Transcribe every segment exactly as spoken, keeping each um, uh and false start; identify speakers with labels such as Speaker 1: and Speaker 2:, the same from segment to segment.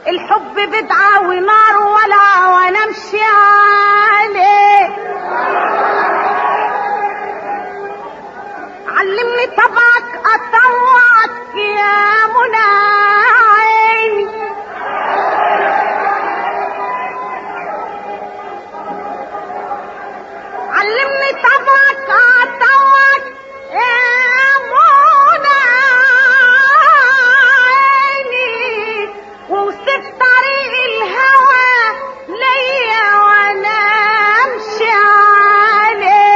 Speaker 1: الحب بدعة ونار ولا وانا امشي عليه. علمني طبعك اطوعك يا منى عيني. علمني طبعك اطوعك يا منى عيني. ووصف طريق الهوى ليا وانا امشي عليه.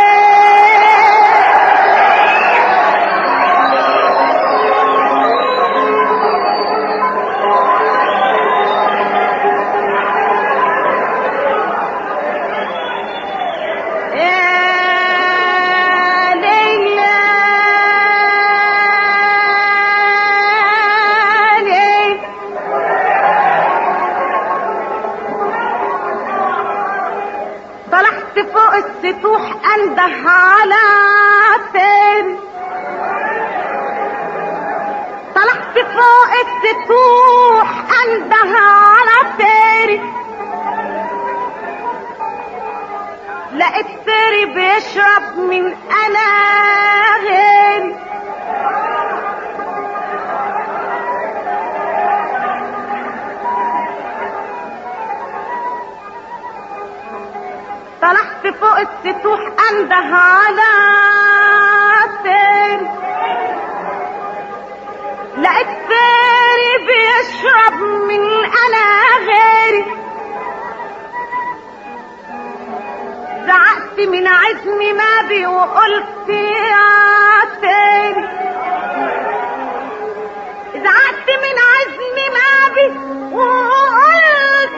Speaker 1: فوق السطوح انده على فين. طلعت فوق السطوح انده على فين. لقيت فيري بيشرب من انا غيري. طلعت فوق السطوح انده على فين. لقيت فيري بيشرب من انا غيري. زعقت من عزمي ما بي وقلت يا فيري. زعقت من عزمي ما بي وقلت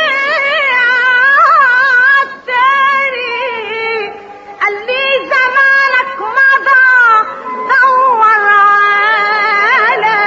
Speaker 1: قال لي زمانك مضى دور على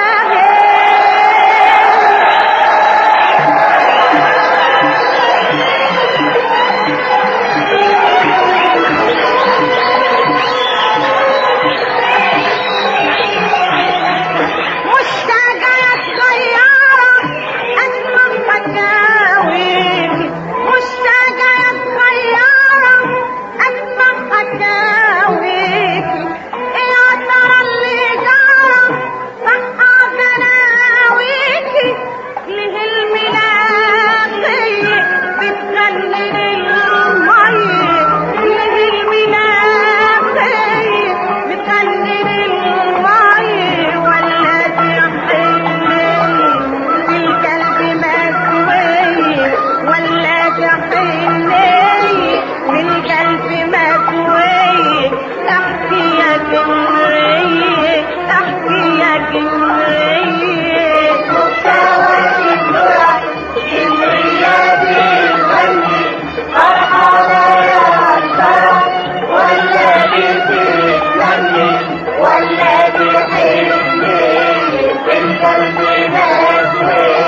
Speaker 1: مشتاقة يا صغيرة اسمع حكاويكي. مشتاقة يا صغيرة اسمع حكاويكي. يا ترى اللي جرى صحى غناويكي. ليه الملاقية بتغني للمية. ليه الملاقية بتغني للمية. ولا تحني بالقلب مسوية. ولا تحني بالقلب مسوية. احكي يا جمرية احكي يا جمرية.
Speaker 2: مستوى الدرع جمرية بتغني فرحانة يا ترى. ولا بتتمني ولا بتحني بالقلب مسوية.